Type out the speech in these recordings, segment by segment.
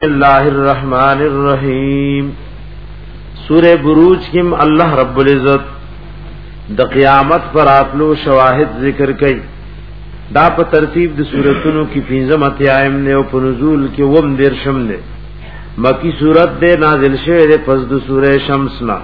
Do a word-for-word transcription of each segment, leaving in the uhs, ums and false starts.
اللہ الرحمن الرحیم سورہ بروج کم اللہ رب العزت د قیامت پر آتلو شواہد ذکر کئی دا په ترتیب د سورتونو کی پینزم اتیائم نے او په نزول کی وم درشم نے مکی سورت دے نازل شوه دے پس د سورہ شمسنا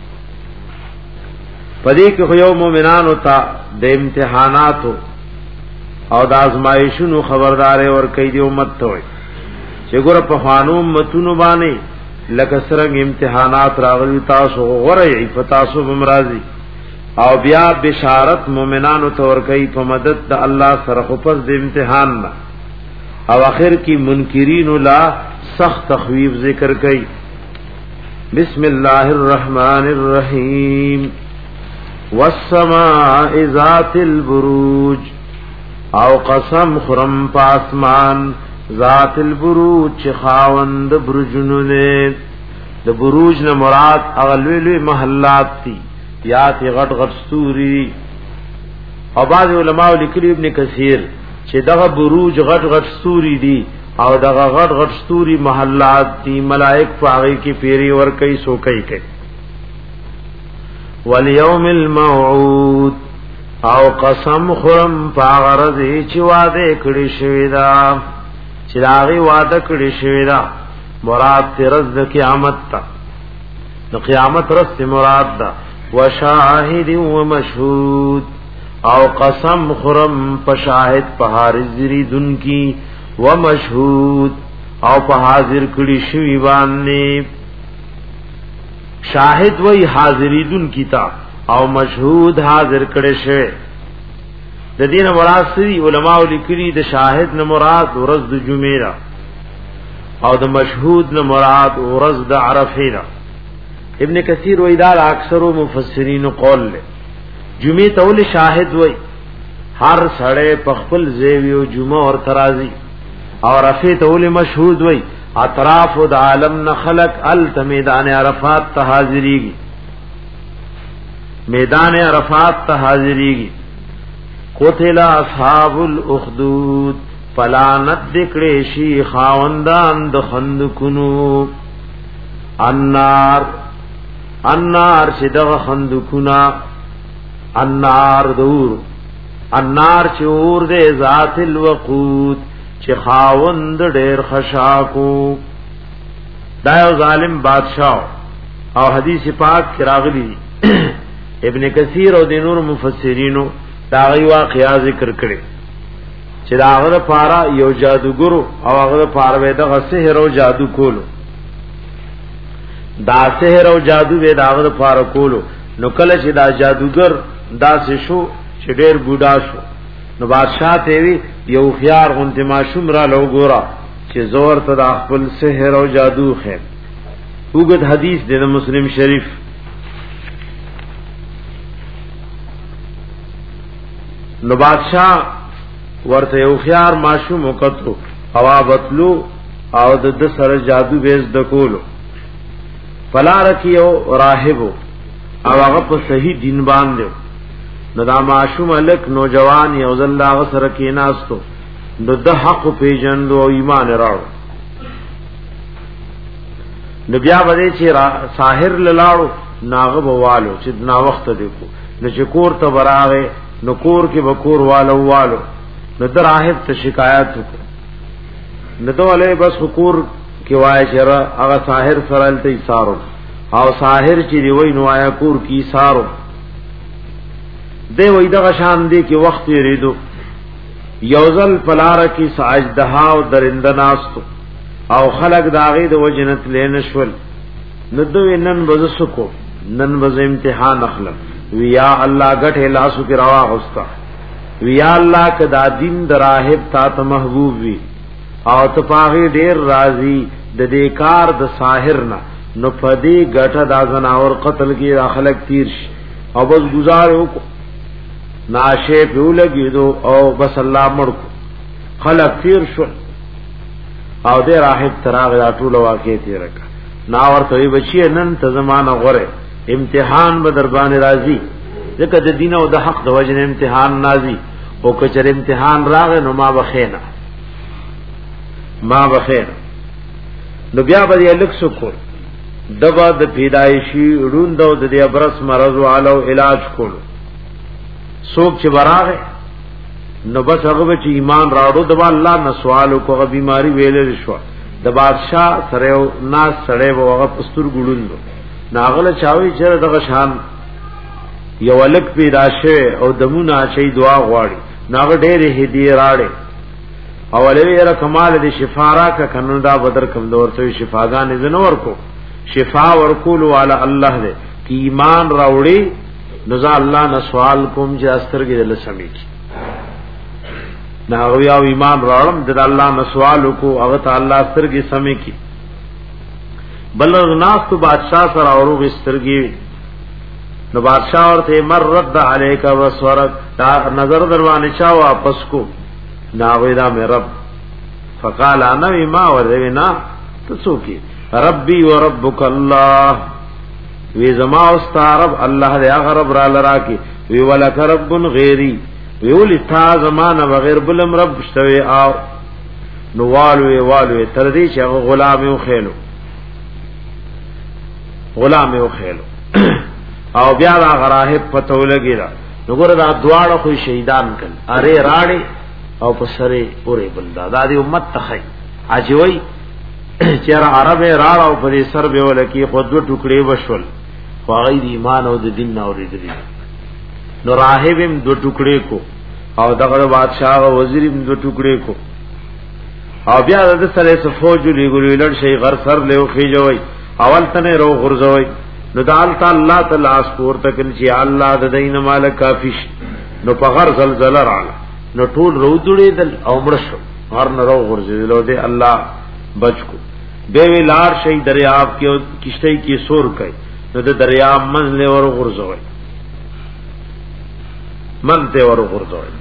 پدې کې خو یو مومنانو ته د امتحاناتو او د آزمایښونو خبرداري ور کوي دی امت ته چې ګوره په خوانو امتونو باندې لکه څنګه امتحانات راغلي تاسو غوړی په تاسو بمرازي او بیا بشارت مومنانو ته ور کوي په مدد د الله سره خو پس د امتحان نه او اخر کی منکرین لا سخت تخویف ذکر کوي بسم الله الرحمن الرحیم والسماء ذات البروج او قسم خرم پاسمان ذات البروج چه خاوند برجنو نے د بروج نه مراد اغلوی محلات تی یا تی غټ غټ ستوري او بعض علماء لیکلي ابن کثیر چې دغه بروج غټ غټ ستوري دي او دغه غټ غټ ستوري محلات تی ملائک پاغي کی پیری ور کوي سو کوي کوي والیوم الموعود او قسم خرم پاغرزی چی وعده کڑی شویدا چی داغی وعده کڑی شویدا مراد تی رز دا قیامت تا دا قیامت رز تی مراد دا وشاہد و مشہود او قسم خرم پشاہد پہارزری دن کی و مشہود او پہازر کڑی شوی باننے شاہد وی حاضریدن کیتا او مشهود حاضر کړي شه د دین مراد سری علماء لیکلي د شاهد نه مراد ورځ د جمعه او د مشهود نه مراد ورځ د عرفه ابن کثیر وی دا اکثر مفسرین قول له جمعه تول شاهد وی هر سړی په خپل زیوی او جمعه اور ترازی او عرفه تول مشهود وی اطراف د عالم نه خلق ال میدان عرفات ته حاضریږي میدان عرفات ته حاضریږي قتل اصحاب الاخدود فلانت دکړې شي خاوندان د خندقونو النار النار چې دغه خندقونا النار دور النار چې اور دې ذات الوقود چې خاوند ډېر خشاکو دا یو ظالم بادشاہ او حدیث پاک کې راغلی ابن کثیر او د نور مفسرینو دا غي واقعا ذکر کړي چې دا هغه پارا یو جادوګر او هغه پارا وې د سحر او جادو کولو دا سحر او جادو وې دا هغه پارا کولو نو کله چې دا جادوګر دا شو چې ډېر بوډا شو نو بادشاہ ته وی یو خيار غونته ماشوم را لو ګورا چې زور ته د خپل سحر او جادو خیر وګد حدیث د مسلم شریف نو بادشاہ ورته یو خيار ماشوم وکړو هوا بتلو او د سره جادو بیز د کولو فلا رکیو راهبو او هغه په صحیح دین باندې نو دا معشوم الک نوجوان یو الله سره کې ناستو نو د حق پیژند او ایمان راړو نو بیا باندې چې ساحر لاړو ناغه بوالو چې نا وخت دیکھو نو چې کور ته براغه نو کور کې بکور والو والو نو در راهب ته شکایت وکړه نو دوله بس کور کې وای چې هغه ساحر سره تل سارو او ساحر چې دی وای نو آیا کور کې سارو دی وای دغه شان دی کې وخت یریدو یوزل پلار کی ساجدها او درنده ناستو او خلق داغه د وجنت لینشول ندو نن بزسکو نن بز امتحان اخلم ویا الله غټه لاسو کې روا ہوستا ویا الله کدا دین دراهب تا ته محبوب وی او ته پاغه ډیر راضی د دې کار د ساحر نه نو پدی غټه دا زناور قتل کې خلق تیر شي او بس گزارو ناشه پیو لگی دو او بس اللہ مڑکو خلق تیر شو او دے راہب تراغ دا طول واقعی تیرکا ناور توی بچی نن تزمان غره امتحان بدربان رازی ذکر دا دین او دا حق دا وجن امتحان نازی او کچر امتحان راغ نو ما بخینا ما بخینا نو بیا به الک سکو دبا د پیدایشی روندو د دې ابرس مرض والو علاج کولو سوک چې براغه نو بس هغه چې ایمان راړو د الله نه سوال کو بیماری ویلې شو د بادشاہ سره ناس سره وغه پستور ګړوندو ناغله چاوي چې دغه شان یو الک پیدا شه او دمونه شي دعا غواړي ناغه ډېر هدیه راړي اولوی را کمال دی شفارا کا کنن دا بدر کم دور ته شفاګان زنور کو شفا ورکول والا الله دې کی ایمان راوړي نزا الله نه سوال کوم چې استرګې دل سمې کی ناغوی او ایمان راړم د الله نه سوال کو او تعالی استرګې سمې کی بل ناس تو بادشاہ سره اورو استرګې نو بادشاہ ورته مر رد علیک وسورت دا نظر دروانه چا واپس کو ناوی دا می رب فقال انا ما ورنا تسوکی ربی و ربک اللہ وی زما استعرب اللہ دے اغرب را لرا کی وی ولک رب غیری وی ولی تا زمانہ بغیر بلم رب شتوی آو نوالوی والوی تردی چا غلامی و خیلو غلامی و خیلو او بیا دا غراہب پتو لگی را نگور دا دوارا خوی شہیدان کن ارے راڑی او پسره پوره بندا دا دی امت تخی اجوی چیر عرب راړ او په سر به ولکی خود ټوکړي وشول خو غیر ایمان او د دین نه اوریدلی نو راهبم دو ټوکړي کو او دغه بادشاہ او وزیر هم دو ټوکړي کو او بیا د سره صفوج لګولې لړ شي غر سر له خېجوي اول تنه رو غرزوي نو دال تعالی تعالی اس پور تک چې الله د دین مالک کافی نو په غر زلزلہ رااله نو ټول رودړې دل او مرشو هر نه رو غرزیدلو دې الله بچ کو به ویلار شي دریاب کې کشته کې سور کوي نو د دریاب من له ور غرزوي من ته ور غرزوي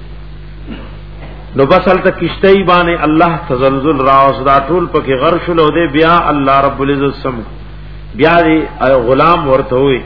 نو بسل ته کشته باندې الله تزلزل راوس دا ټول پکې غرش له دې بیا الله رب العزت سم بیا دې غلام ورته وي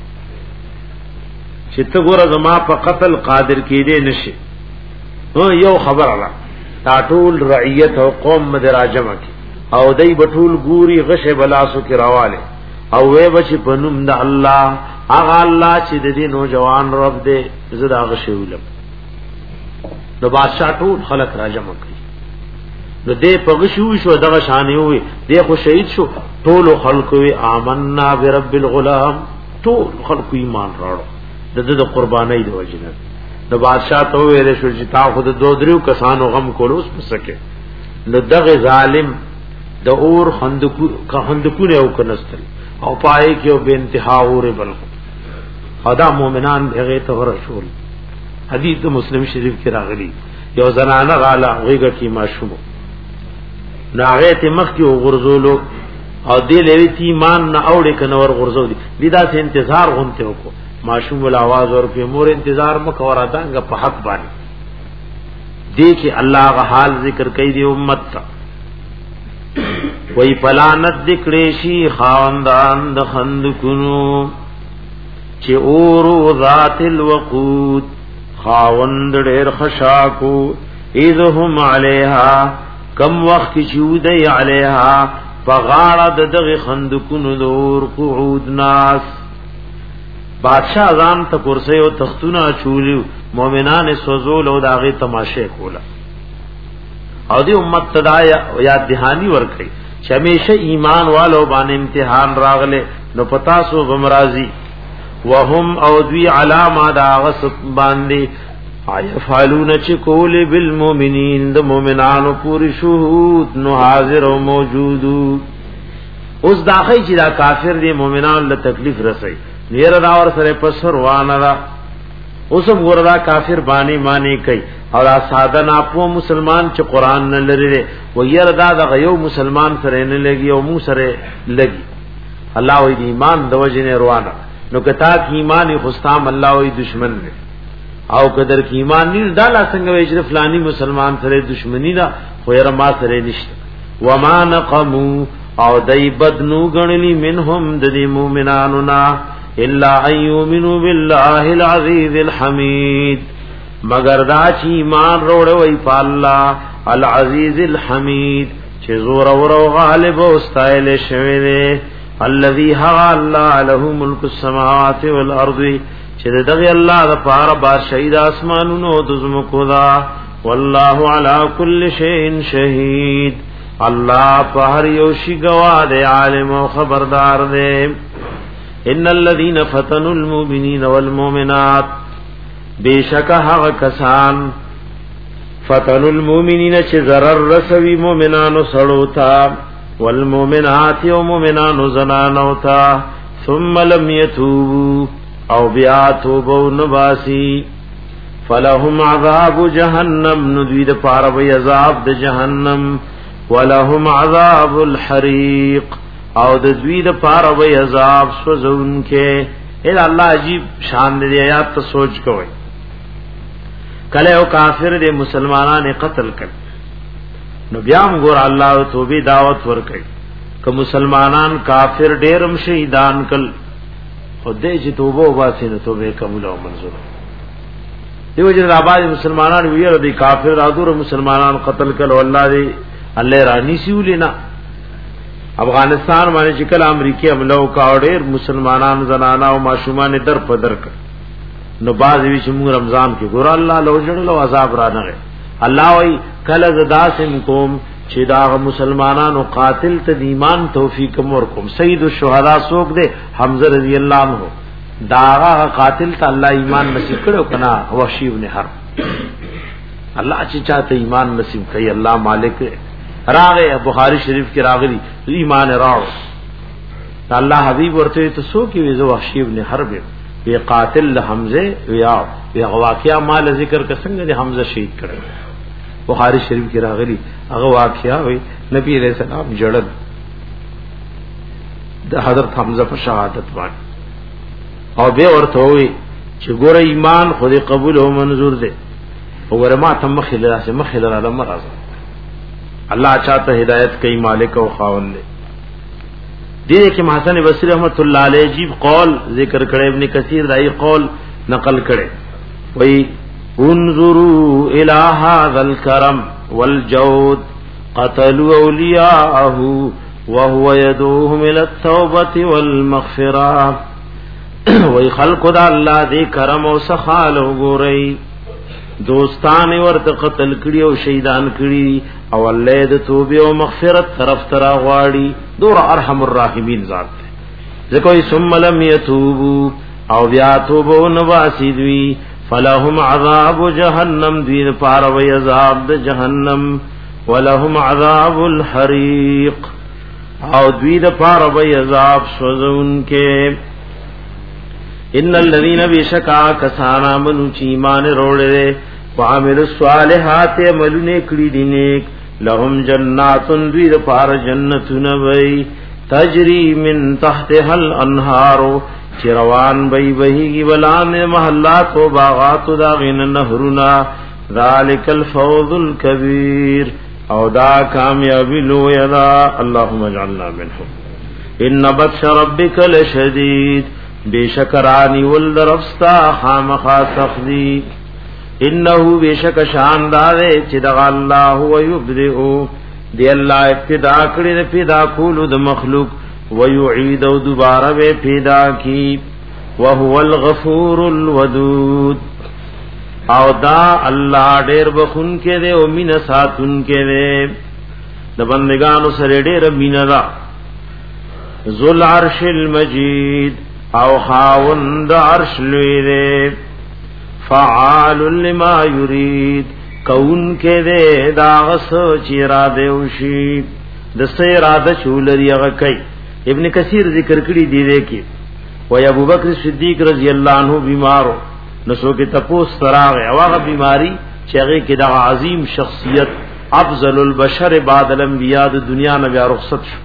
چې ته ګور زما په قتل قادر کېدې نشي نو یو خبر الله تا ټول رعیت او قوم مدراجمه کی او دای بټول ګوري غشه بلاسو کی راواله او وې بچ پنوم د الله هغه الله چې د دې نوجوان رب دې زدا غشه ولم نو بادشاہ ټول خلق راجمه کی نو دې پغشو شو دغه شانې وي دې خو شهید شو ټول خلق وي آمنا برب الغلام ټول خلق ایمان راړو د دې قربانۍ د وجنه د بادشاہ ته ویل شو چې تا خود دو دریو کسانو غم کولوس پسکه نو دغه ظالم د اور خندقو کا خندقونه او کنستل او پای کې او به انتها اور بل خدا مؤمنان هغه ته رسول حدیث مسلم شریف کې راغلی یو زنانه غاله غیګه کی ماشوم ناغه ته مخ کې غرزولو او دې لوي تی ایمان نه اوړي کنه ور غرزو دي لیدا سه انتظار غونته وکړو معشوم ول आवाज اور په مور انتظار مکو را دانګه په حق باندې دیکي الله غ حال ذکر کوي دی امت تا وای فلانت ذکرې شي خواندان د خندقونو چې اور ذات الوقود خاوند ډېر خشاکو اذهم علیها کم وخت چې ودی علیها فغاړه دغه خندقونو دور قعود ناس بادشاہ ځان ته کرسی او تختونه چولیو مؤمنان سوزول او داغه تماشه کولا او دی امت تدایا یاد دهانی ورکړي چې همیشه ایمان والو باندې امتحان راغله نو پتا سو غمرازي وهم او دوی علامه دا غصب باندې فعلون چې کول بالمؤمنین د مؤمنانو پوری شهود نو حاضر او موجود اوس داخی چې دا کافر دی مؤمنان له تکلیف رسي نیر دا اور سره پسر وانا دا اوسم ګوردا کافر بانی مانی کوي او دا ساده ناپو مسلمان چې قران نه لري و ير دا د یو مسلمان سره نه لګي او مو سره لګي الله وی ایمان د وجنه روانه نو کتا کی ایمان خستام الله وی دشمن دی او قدر کی ایمان نه دا لا څنګه وی چې فلانی مسلمان سره دشمنی دا خو ير ما سره نشته وما نقمو او دای بدنو غنلی منهم د مؤمنانو نا الا ايؤمنوا بالله العزيز الحميد مگر دا چې ایمان وروړ وي په الله العزيز الحميد چې زور او غالب او استایل شوی دی الذي ها الله له ملک السماوات والارض چې دغه الله د پاره بادشاہي د اسمانونو او د زمکو دا والله على كل شيء شهيد الله په هر یو شی گواه دی عالم او خبردار دی ان الذين فتنوا المؤمنين والمؤمنات بیشک هغه کسان فتنوا المؤمنین چې zarar رسوي مؤمنانو سړو ته والمؤمنات او مؤمنانو زنانو ته ثم لم يتوبوا او بیا توبو نباسی فلهم عذاب جهنم ندوی د پاره وی عذاب د جهنم ولهم عذاب الحریق او د دوی د پاره وی عذاب سوزون کې اے الله عجیب شان دې آیات ته سوچ کوئ کله او کافر دې مسلمانانه قتل کړ نو بیا موږ الله توبې دعوت ورکړي که مسلمانان کافر ډېرم شهیدان کړ خدای چې توبه واسي نو توبه قبول او منظور دیو جن آباد مسلمانان ویره دي کافر راځو مسلمانان قتل کړي والله دې الله رانی سیولینا افغانستان باندې چې کله امریکای حمله وکړ مسلمانان زنانا او ماشومان در په در کړ نو باز وی چې موږ رمضان کې ګور الله لو جوړل او عذاب را نه الله وی کله زدا سم کوم چې دا مسلمانانو قاتل ته ایمان توفیق مور کوم سید الشهدا سوک دے حمزه رضی الله عنه دا قاتل ته الله ایمان نصیب کړو کنا وحشی ابن حرب الله چې چاته ایمان نصیب کوي الله مالک راغه بخاری شریف کې راغلی ایمان راو الله حبیب ورته ته سو کې وی وحشی ابن حرب وی قاتل حمزه ویا وی واقعیا مال ذکر کا څنګه د حمزه شهید کړو بخاری شریف کې راغلی هغه واقعیا وی نبی علیہ السلام جړل د حضرت حمزه په شهادت باندې او به ورته وی چې ګوره ایمان خو دې قبول او منظور دی وګوره ما ته مخې لاسه مخې لاره مرز الله چاته هدایت کوي مالک او خاوند دی دې کې حسن بصری رحمت الله علیه عجیب قول ذکر کړي ابن کثیر دای قول نقل کړي وی انظروا الى هذا الكرم والجود قتلوا اولیاءه وهو يدعوهم الى التوبه والمغفره وی خلق د الله دې کرم او سخال وګورئ دوستان ورته قتل کړي او شهیدان کړي او الله دې توبه او مغفرت طرف ترا غواړي دور ارحم الراحمین ذات ځکه ثم لم يتوبوا او بیا توبه نواسی دوی فلهم عذاب جهنم دین پار و عذاب د جهنم ولهم عذاب الحریق او دوی د پار و عذاب سوزون کې ان الذين بشکا کسانا منو چی ایمان روړې وعمل الصالحات عملونه کړی دي نیک لهم جنات دوی د پار جنتون وای تجری من تحتها الانهار چروان بی بهیږي ولان محلات او باغات دا غین نهرنا ذالک الفوز الكبير او دا کامیابی لو یدا اللهم اجعلنا منهم ان بطش ربک لشدید بیشکرانی ولدرفستا خامخا سخدی انه بیشک شاندار چې دا الله هو یبدئ دی الله ابتدا کړی پیدا کول د مخلوق ويعيد دوباره به پیدا کی وهو الغفور الودود او دا الله ډېر بخون کې دے او مين ساتون کې دے د بندگانو سره ډېر مين را ذل عرش المجید او خاوند عرش لوی دے فعال لما يريد کون کې دے دا غس چیرا دیوشي د سې اراده چولري هغه کوي ابن کثیر ذکر کړی دی دی کې و ابو بکر صدیق رضی الله عنه بیمارو نسو کې تپوس تراغ هغه بیماری چې هغه کې د عظیم شخصیت افضل البشر بعد الانبیاء د دنیا نه بیا رخصت شو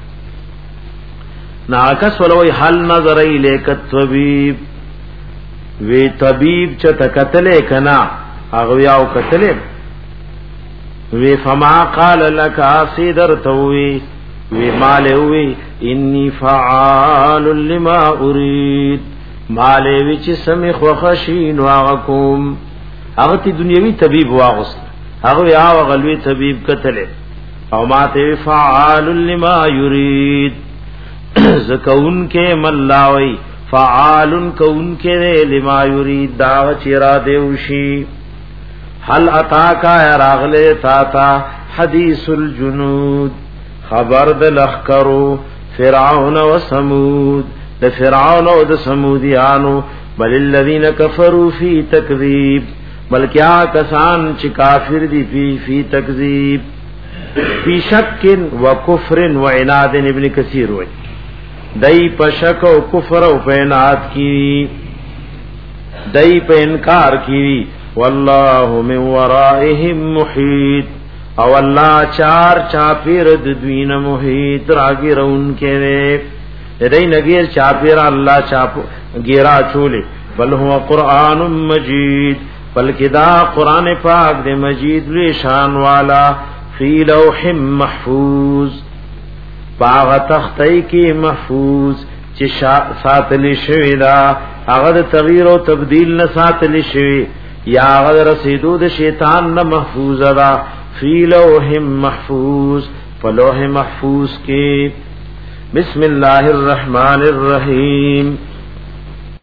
ناکس ولوی حل نظر الیک الطبیب وی طبیب چې تکتلې کنا هغه یاو کتلې وی فما قال لك اسیدر توي وی مالوی انی فعال لما اريد مالوی چې سمې خوښین واغکم هغه تی دنیوي طبيب واغست هغه یا غلوی طبيب کتلې او ما ته فعال لما یرید زکون کې ملاوی فعال کون کې لما یرید دا چرا دیوشی هل اتاکا راغله تا تا حدیث الجنود خبر د لخرو فرعون و ثمود د فرعون او د ثمودیانو بل الذین کفروا فی تکذیب بلکیا کسان چې کافر دي فی فی تکذیب فی شک و کفر و عناد ابن کثیر وای دای په شک او کفر او په عناد کی دای په انکار کی والله من ورائهم محیط او الله چار چاپیر د دوین محیط راګرون کړي دای نګیر چاپیر الله چاپ ګیرا چولې بل هو قران مجید بلکې دا قران پاک دې مجید لوی شان والا فی لوح محفوظ باغ تختی کی محفوظ چې ساتل شوی دا هغه تغییر او تبديل نه ساتل شوی یا هغه رسیدو د شیطان نه محفوظ را فی لوح محفوظ فلوح محفوظ کی بسم الله الرحمن الرحیم